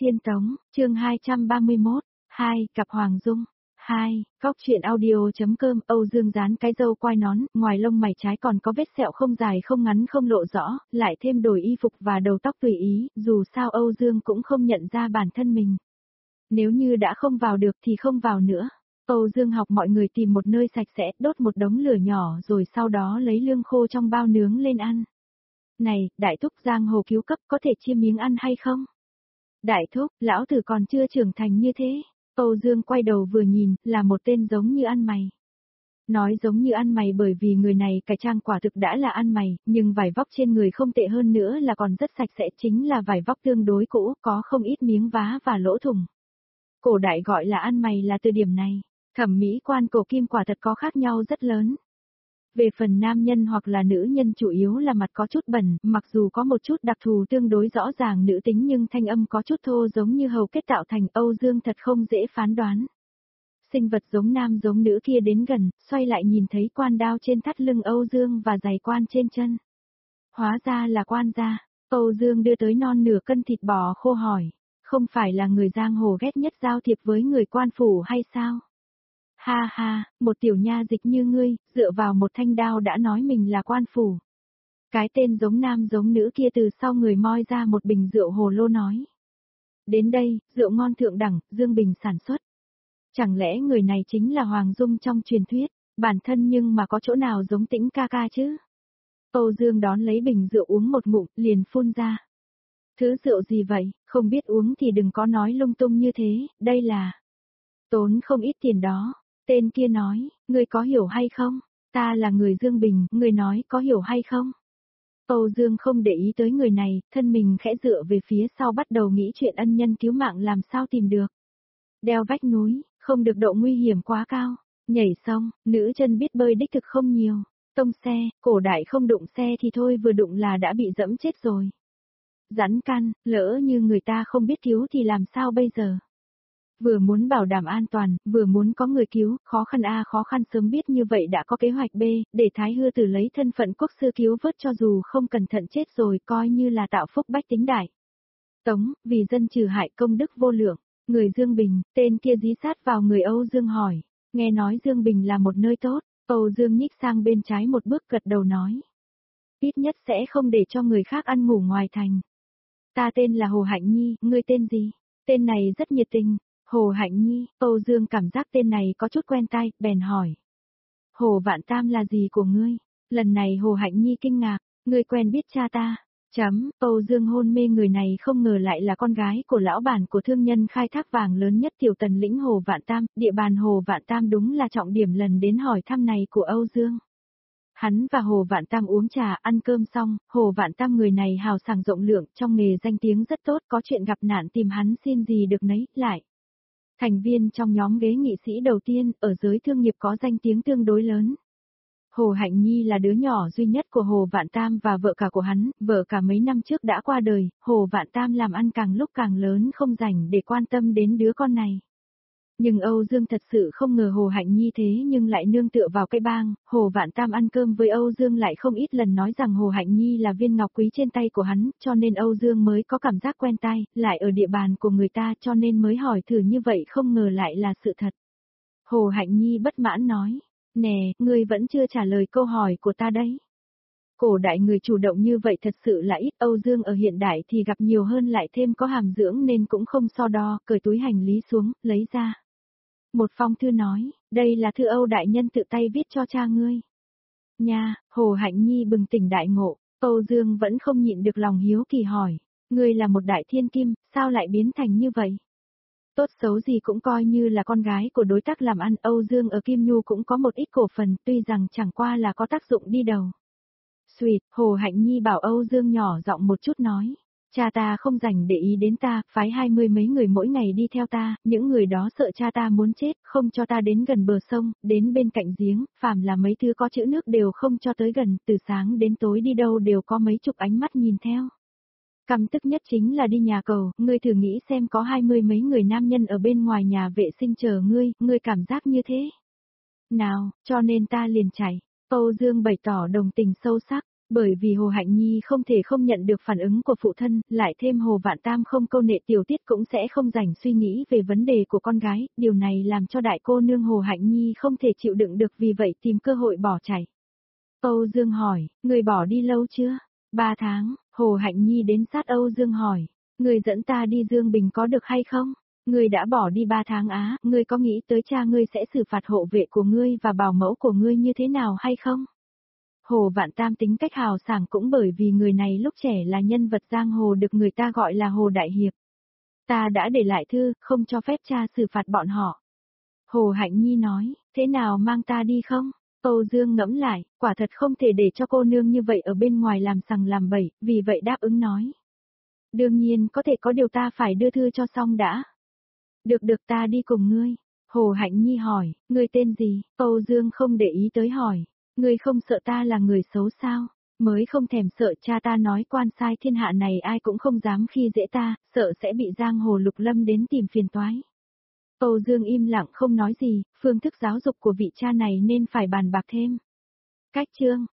Tiên Tống, chương 231, 2, cặp Hoàng Dung. 2, Cóc truyện audio.com. Âu Dương dán cái râu quai nón, ngoài lông mày trái còn có vết sẹo không dài không ngắn không lộ rõ, lại thêm đổi y phục và đầu tóc tùy ý, dù sao Âu Dương cũng không nhận ra bản thân mình. Nếu như đã không vào được thì không vào nữa. Âu Dương học mọi người tìm một nơi sạch sẽ, đốt một đống lửa nhỏ rồi sau đó lấy lương khô trong bao nướng lên ăn. Này, đại thúc giang hồ cứu cấp có thể chia miếng ăn hay không? Đại thúc, lão tử còn chưa trưởng thành như thế. Âu Dương quay đầu vừa nhìn, là một tên giống như ăn mày. Nói giống như ăn mày bởi vì người này cải trang quả thực đã là ăn mày, nhưng vải vóc trên người không tệ hơn nữa là còn rất sạch sẽ, chính là vải vóc tương đối cũ, có không ít miếng vá và lỗ thủng. Cổ đại gọi là ăn mày là từ điểm này. Thẩm mỹ quan cổ kim quả thật có khác nhau rất lớn. Về phần nam nhân hoặc là nữ nhân chủ yếu là mặt có chút bẩn, mặc dù có một chút đặc thù tương đối rõ ràng nữ tính nhưng thanh âm có chút thô giống như hầu kết tạo thành. Âu Dương thật không dễ phán đoán. Sinh vật giống nam giống nữ kia đến gần, xoay lại nhìn thấy quan đao trên thắt lưng Âu Dương và giày quan trên chân. Hóa ra là quan gia. Âu Dương đưa tới non nửa cân thịt bò khô hỏi, không phải là người giang hồ ghét nhất giao thiệp với người quan phủ hay sao? Ha ha, một tiểu nha dịch như ngươi, dựa vào một thanh đao đã nói mình là quan phủ. Cái tên giống nam giống nữ kia từ sau người moi ra một bình rượu hồ lô nói. Đến đây, rượu ngon thượng đẳng, Dương Bình sản xuất. Chẳng lẽ người này chính là Hoàng Dung trong truyền thuyết, bản thân nhưng mà có chỗ nào giống Tĩnh ca ca chứ? Âu Dương đón lấy bình rượu uống một ngụm, liền phun ra. Thứ rượu gì vậy, không biết uống thì đừng có nói lung tung như thế, đây là... Tốn không ít tiền đó. Tên kia nói, ngươi có hiểu hay không? Ta là người Dương Bình, ngươi nói có hiểu hay không? Âu Dương không để ý tới người này, thân mình khẽ dựa về phía sau bắt đầu nghĩ chuyện ân nhân cứu mạng làm sao tìm được. Đeo vách núi, không được độ nguy hiểm quá cao. Nhảy sông, nữ chân biết bơi đích thực không nhiều. Tông xe, cổ đại không đụng xe thì thôi vừa đụng là đã bị dẫm chết rồi. Rắn căn, lỡ như người ta không biết cứu thì làm sao bây giờ? Vừa muốn bảo đảm an toàn, vừa muốn có người cứu, khó khăn A khó khăn sớm biết như vậy đã có kế hoạch B, để Thái Hư Tử lấy thân phận quốc sư cứu vớt cho dù không cẩn thận chết rồi coi như là tạo phúc bách tính đại. Tống, vì dân trừ hại công đức vô lượng, người Dương Bình, tên kia dí sát vào người Âu Dương hỏi, nghe nói Dương Bình là một nơi tốt, Âu Dương nhích sang bên trái một bước gật đầu nói. Ít nhất sẽ không để cho người khác ăn ngủ ngoài thành. Ta tên là Hồ Hạnh Nhi, ngươi tên gì? Tên này rất nhiệt tình. Hồ Hạnh Nhi, Âu Dương cảm giác tên này có chút quen tai, bèn hỏi. Hồ Vạn Tam là gì của ngươi? Lần này Hồ Hạnh Nhi kinh ngạc, ngươi quen biết cha ta. Âu Dương hôn mê người này không ngờ lại là con gái của lão bản của thương nhân khai thác vàng lớn nhất Tiểu Tần lĩnh Hồ Vạn Tam, địa bàn Hồ Vạn Tam đúng là trọng điểm lần đến hỏi thăm này của Âu Dương. Hắn và Hồ Vạn Tam uống trà ăn cơm xong, Hồ Vạn Tam người này hào sảng rộng lượng, trong nghề danh tiếng rất tốt, có chuyện gặp nạn tìm hắn xin gì được nấy, lại. Thành viên trong nhóm ghế nghị sĩ đầu tiên, ở giới thương nghiệp có danh tiếng tương đối lớn. Hồ Hạnh Nhi là đứa nhỏ duy nhất của Hồ Vạn Tam và vợ cả của hắn, vợ cả mấy năm trước đã qua đời, Hồ Vạn Tam làm ăn càng lúc càng lớn không rảnh để quan tâm đến đứa con này. Nhưng Âu Dương thật sự không ngờ Hồ Hạnh Nhi thế nhưng lại nương tựa vào cái bang, Hồ Vạn Tam ăn cơm với Âu Dương lại không ít lần nói rằng Hồ Hạnh Nhi là viên ngọc quý trên tay của hắn, cho nên Âu Dương mới có cảm giác quen tai, lại ở địa bàn của người ta cho nên mới hỏi thử như vậy không ngờ lại là sự thật. Hồ Hạnh Nhi bất mãn nói, nè, ngươi vẫn chưa trả lời câu hỏi của ta đấy. Cổ đại người chủ động như vậy thật sự là ít, Âu Dương ở hiện đại thì gặp nhiều hơn lại thêm có hàm dưỡng nên cũng không so đo, cởi túi hành lý xuống, lấy ra. Một phong thư nói, đây là thư Âu đại nhân tự tay viết cho cha ngươi. Nha, Hồ Hạnh Nhi bừng tỉnh đại ngộ, Âu Dương vẫn không nhịn được lòng hiếu kỳ hỏi, ngươi là một đại thiên kim, sao lại biến thành như vậy? Tốt xấu gì cũng coi như là con gái của đối tác làm ăn, Âu Dương ở Kim Nhu cũng có một ít cổ phần, tuy rằng chẳng qua là có tác dụng đi đầu. Xuyệt, Hồ Hạnh Nhi bảo Âu Dương nhỏ giọng một chút nói. Cha ta không rảnh để ý đến ta, phái 20 mấy người mỗi ngày đi theo ta, những người đó sợ cha ta muốn chết, không cho ta đến gần bờ sông, đến bên cạnh giếng, phàm là mấy thứ có chữ nước đều không cho tới gần, từ sáng đến tối đi đâu đều có mấy chục ánh mắt nhìn theo. Căm tức nhất chính là đi nhà cầu, ngươi thử nghĩ xem có 20 mấy người nam nhân ở bên ngoài nhà vệ sinh chờ ngươi cảm giác như thế. Nào, cho nên ta liền chạy. Âu Dương bày tỏ đồng tình sâu sắc. Bởi vì Hồ Hạnh Nhi không thể không nhận được phản ứng của phụ thân, lại thêm Hồ Vạn Tam không câu nệ tiểu tiết cũng sẽ không rảnh suy nghĩ về vấn đề của con gái, điều này làm cho đại cô nương Hồ Hạnh Nhi không thể chịu đựng được vì vậy tìm cơ hội bỏ chạy. Âu Dương hỏi, người bỏ đi lâu chưa? 3 tháng, Hồ Hạnh Nhi đến sát Âu Dương hỏi, người dẫn ta đi Dương Bình có được hay không? Ngươi đã bỏ đi 3 tháng á, ngươi có nghĩ tới cha ngươi sẽ xử phạt hộ vệ của ngươi và bảo mẫu của ngươi như thế nào hay không? Hồ Vạn Tam tính cách hào sảng cũng bởi vì người này lúc trẻ là nhân vật giang hồ được người ta gọi là Hồ Đại Hiệp. Ta đã để lại thư, không cho phép cha xử phạt bọn họ. Hồ Hạnh Nhi nói, thế nào mang ta đi không? Âu Dương ngẫm lại, quả thật không thể để cho cô nương như vậy ở bên ngoài làm sằng làm bậy, vì vậy đáp ứng nói. Đương nhiên có thể có điều ta phải đưa thư cho xong đã. Được được ta đi cùng ngươi. Hồ Hạnh Nhi hỏi, ngươi tên gì? Âu Dương không để ý tới hỏi. Ngươi không sợ ta là người xấu sao? Mới không thèm sợ cha ta nói quan sai thiên hạ này ai cũng không dám khi dễ ta, sợ sẽ bị giang hồ Lục Lâm đến tìm phiền toái. Âu Dương im lặng không nói gì, phương thức giáo dục của vị cha này nên phải bàn bạc thêm. Cách chương